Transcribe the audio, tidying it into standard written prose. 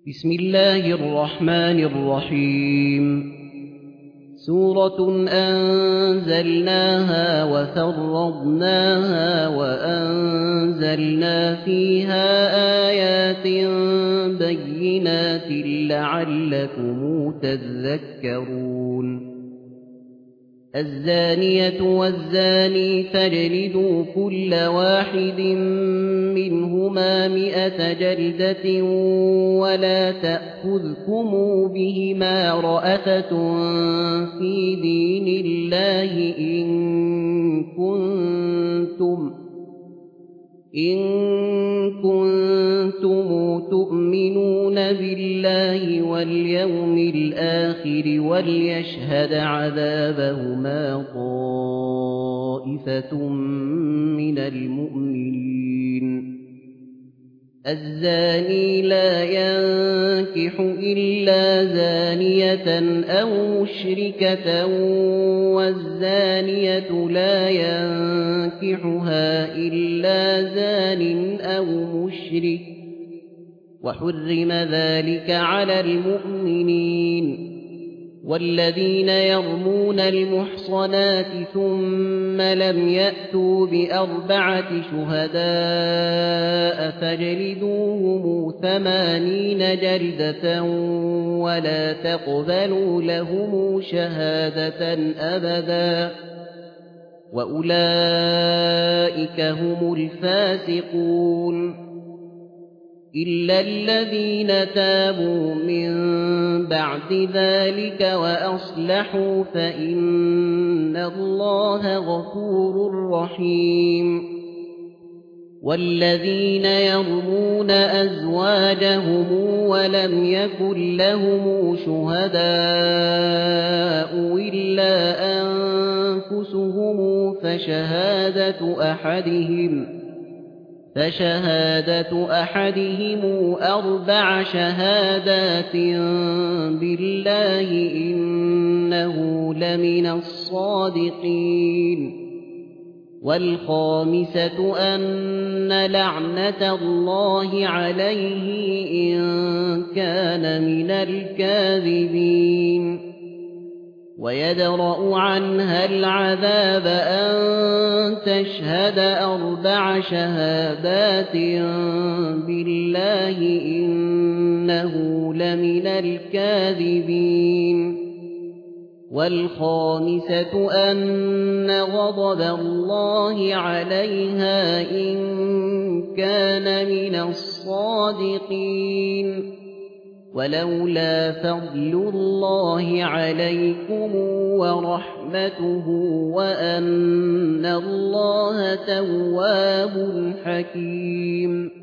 بسم الله الرحمن الرحيم سورة أنزلناها وفرضناها وأنزلنا فيها آيات بينات لعلكم تذكرون الزانية والزاني فاجلدوا كل واحد منهما 100 جلدة ولا تأخذكم بهما رأفة في دين الله إن كنتم تؤمنون بالله واليوم الآخر وليشهد عذابهما طائفة من المؤمنين الزاني لا ينكح إلا زانية أو مشركة والزانية لا ينكحها إلا زان أو مشرك وحرم ذلك على المؤمنين والذين يرمون المحصنات ثم لم يأتوا ب4 شهداء فاجلدوهم 80 جلدة ولا تقبلوا لهم شهادة أبدا وأولئك هم الفاسقون إلا الذين تابوا من بعد ذلك وأصلحوا فإن الله غفور رحيم والذين يرمون أزواجهم ولم يكن لهم شهداء إلا أنفسهم فشهادة أحدهم 4 شهادات بالله إنه لمن الصادقين والخامسة أن لعنة الله عليه إن كان من الكاذبين ويدرأ عنها العذاب أن تشهد 4 شهادات بالله إنه لمن الكاذبين والخامسة أن غضب الله عليها إن كان من الصادقين ولولا فضل الله عليكم ورحمته وأن الله تواب حكيم